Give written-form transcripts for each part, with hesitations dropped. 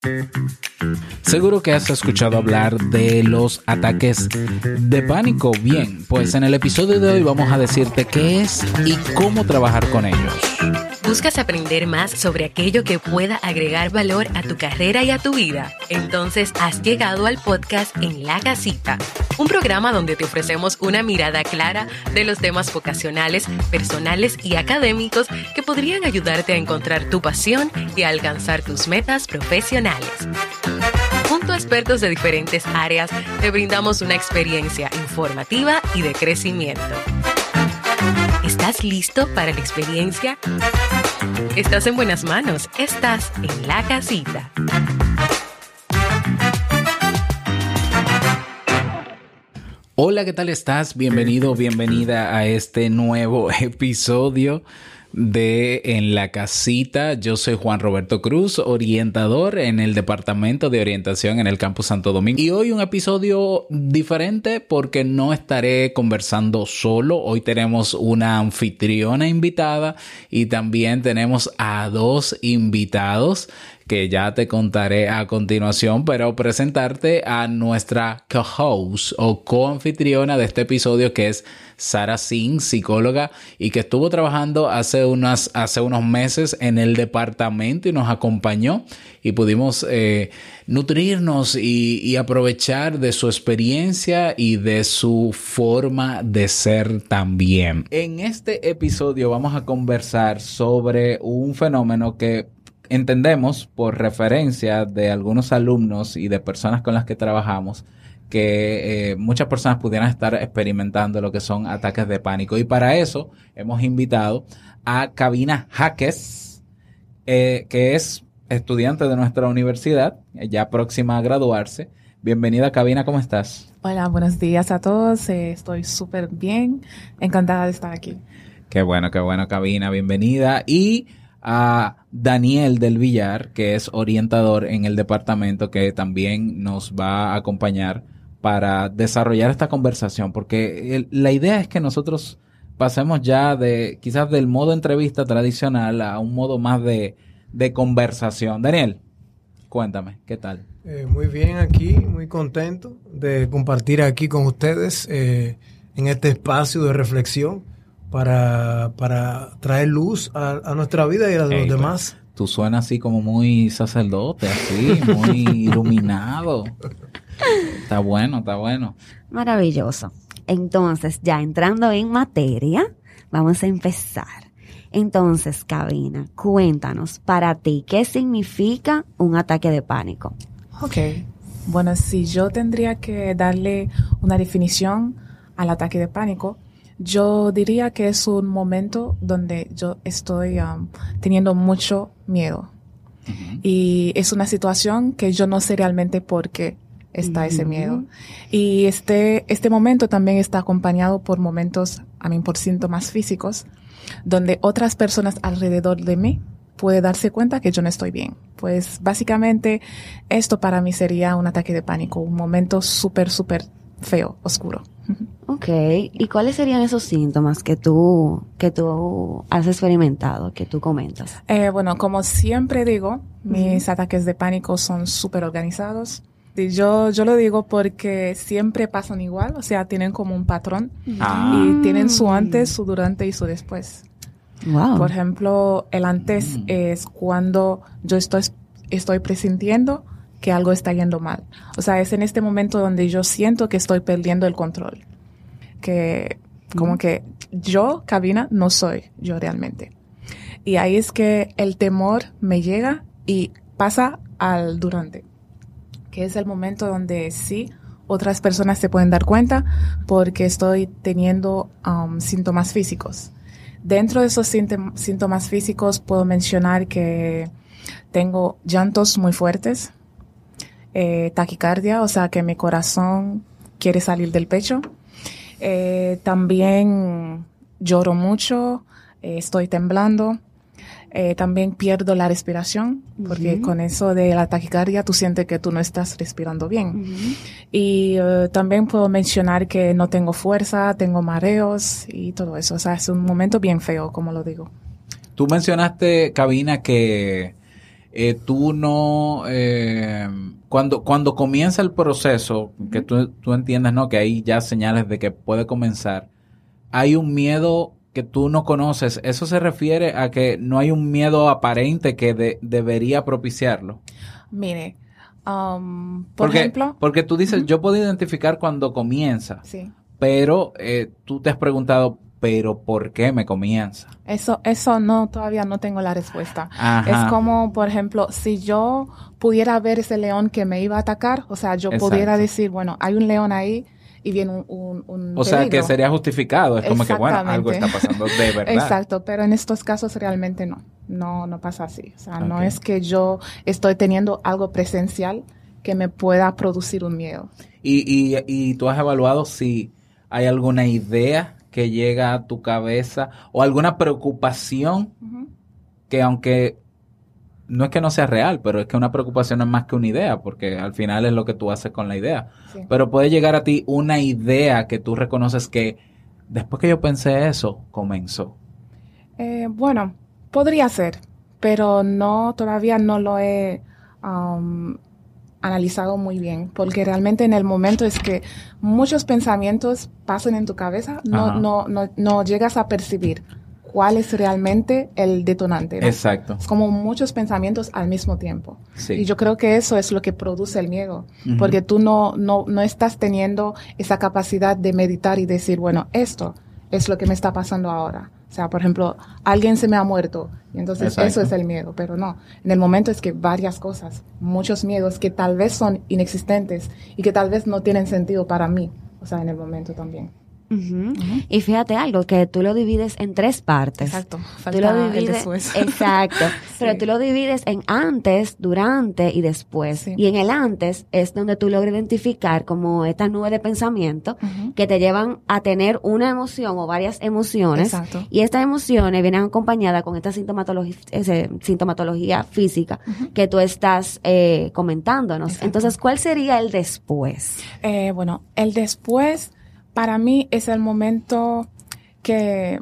Seguro que has escuchado hablar de los ataques de pánico. Bien, pues en el episodio de hoy vamos a decirte qué es y cómo trabajar con ellos. ¿Buscas aprender más sobre aquello que pueda agregar valor a tu carrera y a tu vida? Entonces has llegado al podcast En la Casita, un programa donde te ofrecemos una mirada clara de los temas vocacionales, personales y académicos que podrían ayudarte a encontrar tu pasión y a alcanzar tus metas profesionales. Junto a expertos de diferentes áreas, te brindamos una experiencia informativa y de crecimiento. ¿Estás listo para la experiencia? Estás en buenas manos. Estás en la casita. Hola, ¿qué tal estás? Bienvenido, bienvenida a este nuevo episodio de En la Casita. Yo soy Juan Roberto Cruz, orientador en el Departamento de Orientación en el Campus Santo Domingo. Y hoy un episodio diferente porque no estaré conversando solo. Hoy tenemos una anfitriona invitada y también tenemos a dos invitados que ya te contaré a continuación, pero presentarte a nuestra co-host o co-anfitriona de este episodio, que es Sara Singh, psicóloga, y que estuvo trabajando hace unos meses en el departamento y nos acompañó y pudimos nutrirnos y aprovechar de su experiencia y de su forma de ser también. En este episodio vamos a conversar sobre un fenómeno que entendemos por referencia de algunos alumnos y de personas con las que trabajamos que muchas personas pudieran estar experimentando lo que son ataques de pánico. Y para eso hemos invitado a Kavina Jaques, que es estudiante de nuestra universidad, ya próxima a graduarse. Bienvenida, Kavina, ¿cómo estás? Hola, buenos días a todos. Estoy súper bien. Encantada de estar aquí. Qué bueno, Kavina. Bienvenida. Y a Daniel del Villar, que es orientador en el departamento, que también nos va a acompañar para desarrollar esta conversación, porque la idea es que nosotros pasemos ya de quizás del modo entrevista tradicional a un modo más de conversación. Daniel, cuéntame, ¿qué tal? Muy bien aquí, muy contento de compartir aquí con ustedes en este espacio de reflexión para traer luz a nuestra vida y a los demás. Tú suenas así como muy sacerdote, así, muy iluminado. Está bueno. Maravilloso. Entonces, ya entrando en materia, vamos a empezar. Entonces, Kavina, cuéntanos para ti, ¿qué significa un ataque de pánico? Ok. Bueno, si yo tendría que darle una definición al ataque de pánico, yo diría que es un momento donde yo estoy teniendo mucho miedo. Uh-huh. Y es una situación que yo no sé realmente por qué está ese miedo. Y este momento también está acompañado por momentos, por síntomas físicos, donde otras personas alrededor de mí pueden darse cuenta que yo no estoy bien. Pues básicamente esto para mí sería un ataque de pánico, un momento súper, súper feo, oscuro. Ok, ¿y cuáles serían esos síntomas que tú has experimentado, que tú comentas? Bueno, como siempre digo, mis ataques de pánico son súper organizados. Y yo lo digo porque siempre pasan igual, o sea, tienen como un patrón y tienen su antes, su durante y su después. Wow. Por ejemplo, el antes es cuando yo estoy presintiendo que algo está yendo mal. O sea, es en este momento donde yo siento que estoy perdiendo el control. Que como que yo, Kavina, no soy yo realmente. Y ahí es que el temor me llega y pasa al durante, que es el momento donde sí otras personas se pueden dar cuenta porque estoy teniendo síntomas físicos. Dentro de esos síntomas físicos puedo mencionar que tengo llantos muy fuertes, taquicardia, o sea que mi corazón quiere salir del pecho. También lloro mucho, estoy temblando. También pierdo la respiración, porque con eso de la taquicardia tú sientes que tú no estás respirando bien. Y también puedo mencionar que no tengo fuerza, tengo mareos y todo eso. O sea, es un momento bien feo, como lo digo. Tú mencionaste, Kavina, que tú no, cuando comienza el proceso, que tú entiendes, ¿no? Que hay ya señales de que puede comenzar, hay un miedo que tú no conoces. ¿Eso se refiere a que no hay un miedo aparente que debería propiciarlo? Mire, por ejemplo... Porque tú dices, yo puedo identificar cuando comienza, Sí. pero tú te has preguntado, ¿pero por qué me comienza? Eso no, todavía no tengo la respuesta. Ajá. Es como, por ejemplo, si yo pudiera ver ese león que me iba a atacar, o sea, yo pudiera decir, bueno, hay un león ahí y viene un o sea, peligro. que sería justificado. Es como que, bueno, algo está pasando de verdad. Exacto, pero en estos casos realmente no pasa así. O sea, no Okay. es que yo estoy teniendo algo presencial que me pueda producir un miedo. Y tú has evaluado si hay alguna idea que llega a tu cabeza o alguna preocupación que, aunque no es que no sea real, pero es que una preocupación no es más que una idea, porque al final es lo que tú haces con la idea. Sí. Pero puede llegar a ti una idea que tú reconoces que después que yo pensé eso, comenzó. Bueno, podría ser, pero todavía no lo he analizado muy bien, porque realmente en el momento es que muchos pensamientos pasan en tu cabeza, no llegas a percibir cuál es realmente el detonante, ¿no? Exacto. Es como muchos pensamientos al mismo tiempo. Sí. Y yo creo que eso es lo que produce el miedo, porque tú no estás teniendo esa capacidad de meditar y decir, bueno, esto es lo que me está pasando ahora. O sea, por ejemplo, alguien se me ha muerto y entonces Exacto. eso es el miedo, pero no. En el momento es que varias cosas, muchos miedos que tal vez son inexistentes y que tal vez no tienen sentido para mí, o sea, en el momento también. Y fíjate algo, que tú lo divides en 3 partes. Exacto, Tú falta lo el divides, después. exacto, pero Sí. tú lo divides en antes, durante y después. Sí. Y en el antes es donde tú logras identificar como estas nubes de pensamiento que te llevan a tener una emoción o varias emociones. Exacto. Y estas emociones vienen acompañadas con esta sintomatología física que tú estás comentándonos. Exacto. Entonces, ¿cuál sería el después? Bueno, el después para mí es el momento que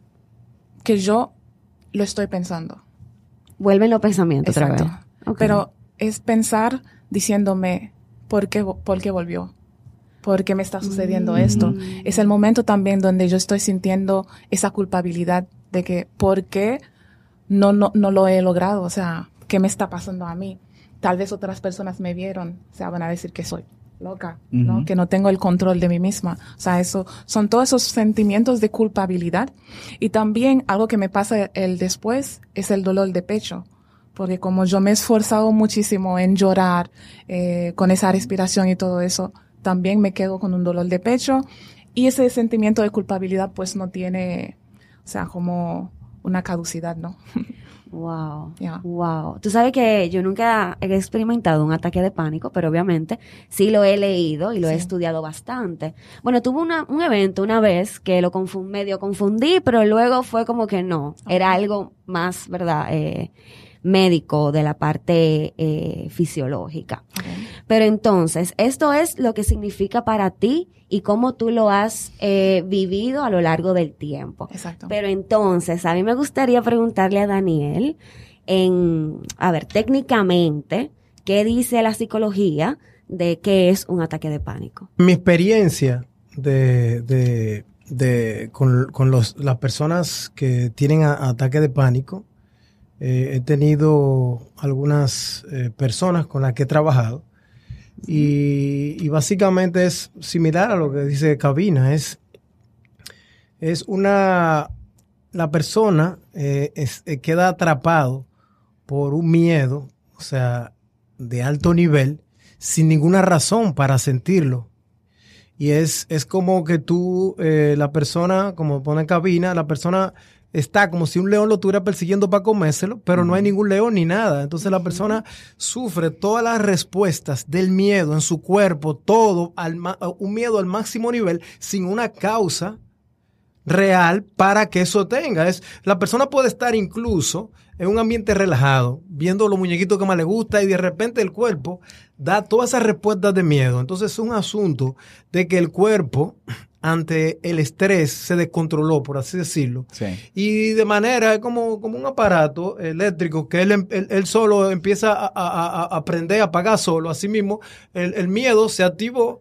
yo lo estoy pensando. Vuelven los pensamientos otra Exacto. vez. Ok. Pero es pensar diciéndome, ¿por qué volvió? ¿Por qué me está sucediendo esto? Es el momento también donde yo estoy sintiendo esa culpabilidad de que, ¿por qué no lo he logrado? O sea, ¿qué me está pasando a mí? Tal vez otras personas me vieron, o sea, van a decir que soy loca, ¿no? Que no tengo el control de mí misma. O sea, eso son todos esos sentimientos de culpabilidad. Y también algo que me pasa el después es el dolor de pecho. Porque como yo me he esforzado muchísimo en llorar, con esa respiración y todo eso, también me quedo con un dolor de pecho. Y ese sentimiento de culpabilidad pues no tiene, o sea, como una caducidad, ¿no? Wow, Yeah. wow. Tú sabes que yo nunca he experimentado un ataque de pánico, pero obviamente sí lo he leído y lo he Sí. estudiado bastante. Bueno, tuve un evento una vez que lo medio confundí, pero luego fue como que no, era algo más, ¿verdad? Médico de la parte fisiológica. Okay. Pero entonces, esto es lo que significa para ti y cómo tú lo has vivido a lo largo del tiempo. Exacto. Pero entonces, a mí me gustaría preguntarle a Daniel, técnicamente, ¿qué dice la psicología de qué es un ataque de pánico? Mi experiencia con las personas que tienen ataque de pánico, he tenido algunas personas con las que he trabajado y básicamente es similar a lo que dice Cabina. La persona queda atrapado por un miedo, o sea, de alto nivel, sin ninguna razón para sentirlo. Y es como que la persona, como pone Cabina, la persona está como si un león lo estuviera persiguiendo para comérselo, pero no hay ningún león ni nada. Entonces la persona sufre todas las respuestas del miedo en su cuerpo, todo, un miedo al máximo nivel, sin una causa real para que eso tenga. La persona puede estar incluso en un ambiente relajado, viendo los muñequitos que más le gusta y de repente el cuerpo da todas esas respuestas de miedo. Entonces es un asunto de que el cuerpo ante el estrés se descontroló, por así decirlo. Sí. Y de manera como un aparato eléctrico que él solo empieza a prender, a apagar solo. Así mismo, el miedo se activó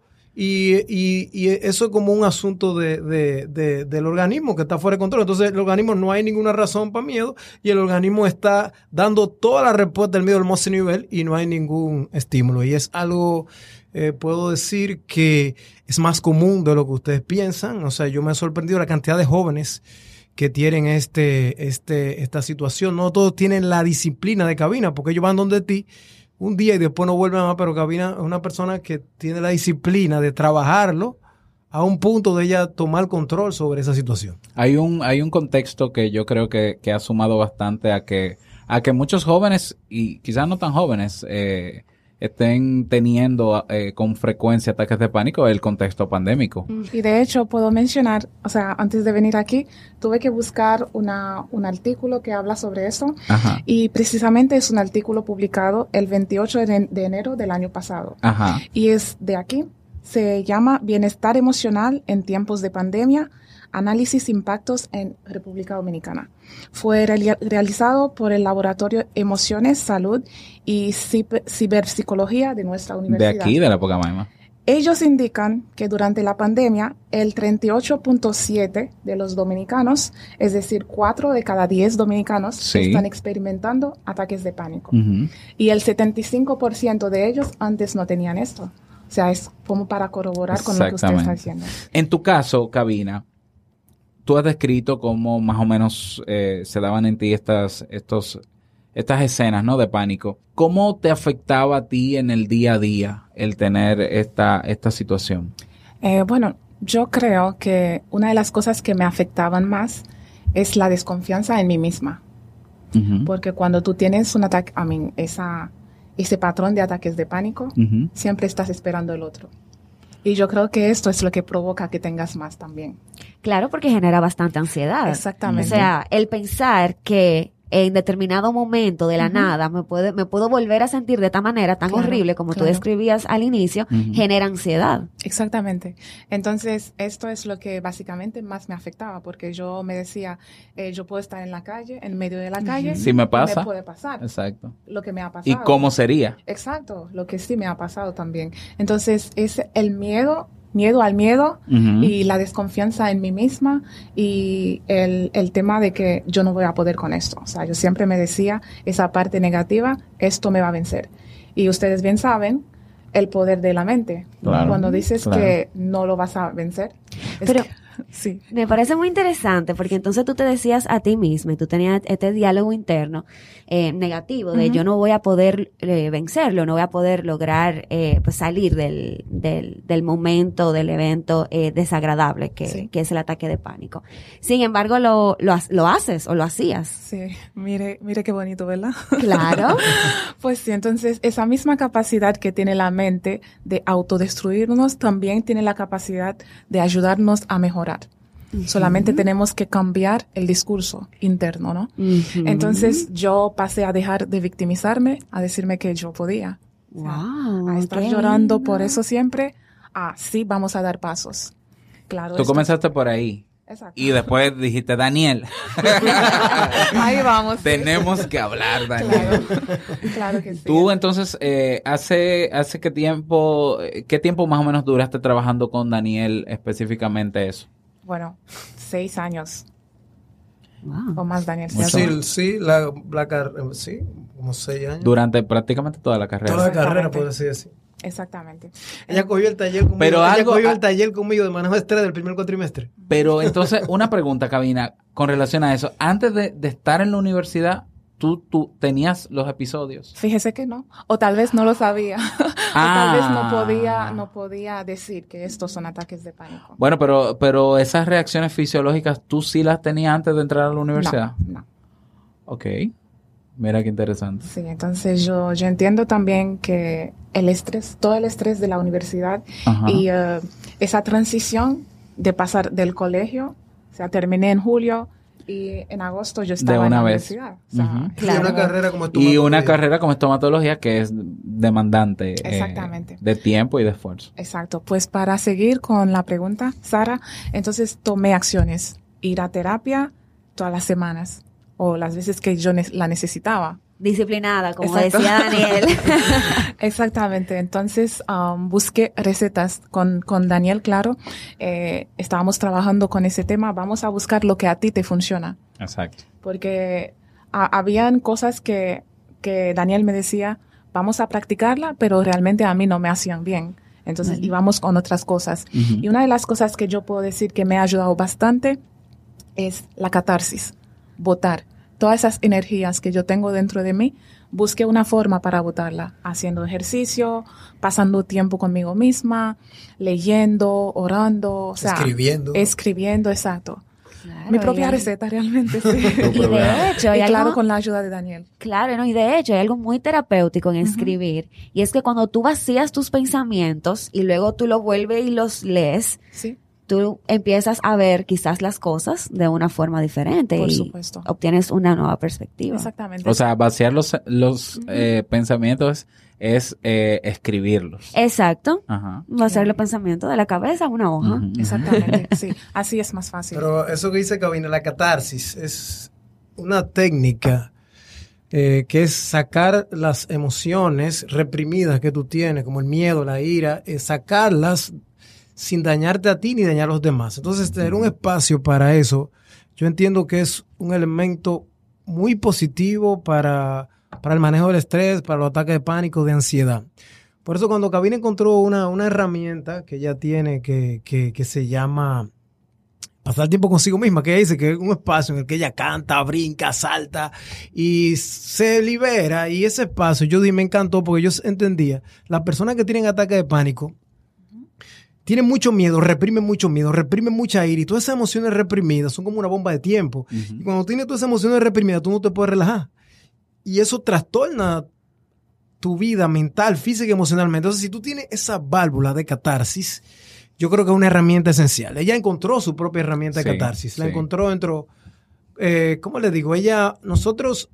y eso es como un asunto del organismo que está fuera de control. Entonces, el organismo no hay ninguna razón para miedo y el organismo está dando toda la respuesta del miedo al máximo nivel y no hay ningún estímulo. Y es algo... puedo decir que es más común de lo que ustedes piensan. O sea, yo me he sorprendido la cantidad de jóvenes que tienen esta situación. No todos tienen la disciplina de cabina, porque ellos van donde ti un día y después no vuelven más, pero cabina es una persona que tiene la disciplina de trabajarlo a un punto de ella tomar control sobre esa situación. Hay un contexto que yo creo que ha sumado bastante a que muchos jóvenes, y quizás no tan jóvenes, estén teniendo con frecuencia ataques de pánico, el contexto pandémico. Y de hecho puedo mencionar, o sea, antes de venir aquí, tuve que buscar un artículo que habla sobre eso. Ajá. Y precisamente es un artículo publicado el 28 de enero del año pasado. Ajá. Y es de aquí, se llama Bienestar Emocional en Tiempos de Pandemia, Análisis Impactos en República Dominicana. Fue realizado por el Laboratorio Emociones, Salud y Ciberpsicología de nuestra universidad. De aquí, de la Pocamaima. Ellos indican que durante la pandemia, el 38.7% de los dominicanos, es decir, 4 de cada 10 dominicanos, Sí. están experimentando ataques de pánico. Uh-huh. Y el 75% de ellos antes no tenían esto. O sea, es como para corroborar con lo que usted está diciendo. En tu caso, Cabina, tú has descrito cómo más o menos se daban en ti estas escenas, ¿no?, de pánico. ¿Cómo te afectaba a ti en el día a día el tener esta situación? Bueno, yo creo que una de las cosas que me afectaban más es la desconfianza en mí misma. Uh-huh. Porque cuando tú tienes un ataque, ese patrón de ataques de pánico, Uh-huh. siempre estás esperando el otro. Y yo creo que esto es lo que provoca que tengas más también. Claro, porque genera bastante ansiedad. Exactamente. O sea, el pensar que en determinado momento de la nada me puedo volver a sentir de esta manera tan Claro, horrible como tú claro. describías al inicio, genera ansiedad. Exactamente. Entonces, esto es lo que básicamente más me afectaba, porque yo me decía, yo puedo estar en la calle, en medio de la calle. Si me pasa. Me puede pasar. Exacto. Lo que me ha pasado. ¿Y cómo sería? Exacto, lo que sí me ha pasado también. Entonces, es el miedo al miedo Uh-huh. y la desconfianza en mí misma y el tema de que yo no voy a poder con esto. O sea, yo siempre me decía esa parte negativa, esto me va a vencer. Y ustedes bien saben el poder de la mente. Claro, Cuando dices claro. que no lo vas a vencer. es Pero- que- sí. Me parece muy interesante porque entonces tú te decías a ti misma y tú tenías este diálogo interno negativo de yo no voy a poder vencerlo, no voy a poder lograr pues salir del momento, del evento desagradable Sí. que es el ataque de pánico. Sin embargo, lo haces o lo hacías. Sí, mire qué bonito, ¿verdad? Claro. Pues sí, entonces esa misma capacidad que tiene la mente de autodestruirnos también tiene la capacidad de ayudarnos a mejorar. Solamente tenemos que cambiar el discurso interno, ¿no? Ujú. Entonces yo pasé a dejar de victimizarme, a decirme que yo podía. O sea, Wow, a estar qué llorando lindo. por eso siempre. Sí, vamos a dar pasos. Claro. Tú esto- comenzaste por ahí. Exacto. Y después dijiste, Daniel, Ahí vamos. tenemos que hablar, Daniel. Claro, claro que sí. Tú entonces, ¿hace qué tiempo más o menos duraste trabajando con Daniel específicamente eso? Bueno, 6 años Wow. o más, Daniel. Mucho. ¿cierto? Sí, sí, como 6 años. Durante prácticamente toda la carrera. Toda la carrera, Exactamente. puedo decir así. Exactamente. Ella cogió el taller conmigo. Pero ella algo- cogió el taller conmigo de manejo de estrés del primer cuatrimestre. Pero entonces, una pregunta, Cabina, con relación a eso. Antes de estar en la universidad, ¿tú tenías los episodios? Fíjese que no. O tal vez no lo sabía. O tal vez no podía decir que estos son ataques de pánico. Bueno, pero esas reacciones fisiológicas, ¿tú sí las tenías antes de entrar a la universidad? No. Ok. Mira qué interesante. Sí, entonces yo entiendo también que el estrés, todo el estrés de la universidad Ajá. y esa transición de pasar del colegio, o sea, terminé en julio Y en agosto yo estaba De en la una vez. universidad. O sea, Y una carrera como Y una estomatología. carrera como estomatología que es demandante Exactamente. de tiempo y de esfuerzo. Exacto. Pues para seguir con la pregunta, Sara, entonces tomé acciones. Ir a terapia todas las semanas o las veces que yo la necesitaba. Disciplinada, como Exacto. decía Daniel. Exactamente. Entonces busqué recetas con Daniel, claro. Estábamos trabajando con ese tema. Vamos a buscar lo que a ti te funciona. Exacto. Porque habían cosas que Daniel me decía, vamos a practicarla, pero realmente a mí no me hacían bien. Entonces íbamos con otras cosas. Ujú. Y una de las cosas que yo puedo decir que me ha ayudado bastante es la catarsis, botar. Todas esas energías que yo tengo dentro de mí, busqué una forma para botarla, haciendo ejercicio, pasando tiempo conmigo misma, leyendo, orando, o sea, escribiendo, exacto. Claro, Mi propia y- receta realmente, sí. Y de hecho, hay Y claro, algo, con la ayuda de Daniel. claro, ¿no? Y de hecho, hay algo muy terapéutico en escribir. Y es que cuando tú vacías tus pensamientos y luego tú los vuelves y los lees, Sí, tú empiezas a ver quizás las cosas de una forma diferente por y supuesto. obtienes una nueva perspectiva. Exactamente. O sea, vaciar los pensamientos es escribirlos. Exacto. Ajá. Va a ser los pensamientos de la cabeza a una hoja. Ujú, ujú. Exactamente, sí. Así es más fácil. Pero eso que dice Cabina, la catarsis, es una técnica que es sacar las emociones reprimidas que tú tienes, como el miedo, la ira, sacarlas sin dañarte a ti ni dañar a los demás. Entonces, tener un espacio para eso, yo entiendo que es un elemento muy positivo para el manejo del estrés, para los ataques de pánico, de ansiedad. Por eso cuando Cabina encontró una herramienta que ella tiene que se llama pasar tiempo consigo misma, que ella dice que es un espacio en el que ella canta, brinca, salta y se libera, y ese espacio me encantó porque yo entendía, las personas que tienen ataques de pánico tienen mucho miedo, reprimen mucha ira, y todas esas emociones reprimidas son como una bomba de tiempo. Ujú. Y cuando tienes todas esas emociones reprimidas, tú no te puedes relajar. Y eso trastorna tu vida mental, física y emocionalmente. Entonces, si tú tienes esa válvula de catarsis, yo creo que es una herramienta esencial. Ella encontró su propia herramienta de Sí, catarsis. La sí. encontró dentro, ¿cómo le digo? Nosotros,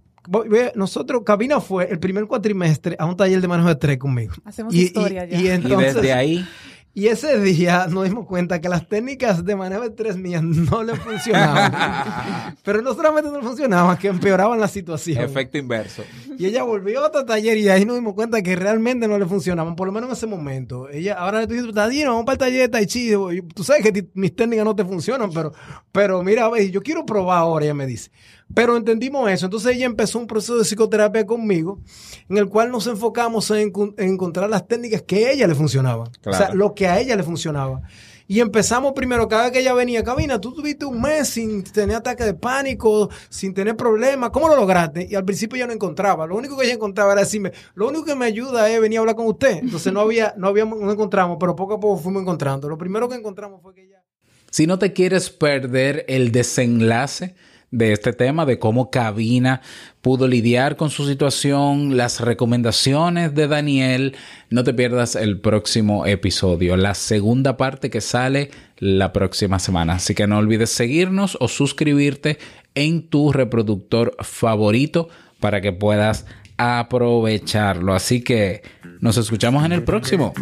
Cabina fue el primer cuatrimestre a un taller de manejo de estrés conmigo. Hacemos historia ya. Y Y entonces, desde ahí, y ese día nos dimos cuenta que las técnicas de manejo de estrés mías no le funcionaban. Pero no solamente no le funcionaban, que empeoraban la situación. efecto inverso. Y ella volvió a otro taller y ahí nos dimos cuenta que realmente no le funcionaban, por lo menos en ese momento. Ella, ahora le estoy diciendo, Tadino, vamos para el taller de Tai Chi. Y tú sabes que mis técnicas no te funcionan, pero mira, a ver, yo quiero probar ahora, ella me dice. Pero entendimos eso. Entonces ella empezó un proceso de psicoterapia conmigo, en el cual nos enfocamos en encontrar las técnicas que a ella le funcionaban. Claro. O sea, lo que a ella le funcionaba. Y empezamos primero, cada vez que ella venía, Cabina, tú tuviste un mes sin tener ataque de pánico, sin tener problemas, ¿cómo lo lograste? Y al principio ella no encontraba, lo único que ella encontraba era decirme, lo único que me ayuda es venir a hablar con usted. Entonces no encontramos, pero poco a poco fuimos encontrando. Lo primero que encontramos fue que ella... Si no te quieres perder el desenlace de este tema, de cómo Cabina pudo lidiar con su situación, las recomendaciones de Daniel, no te pierdas el próximo episodio, la segunda parte que sale la próxima semana. Así que no olvides seguirnos o suscribirte en tu reproductor favorito para que puedas aprovecharlo. Así que nos escuchamos en el próximo.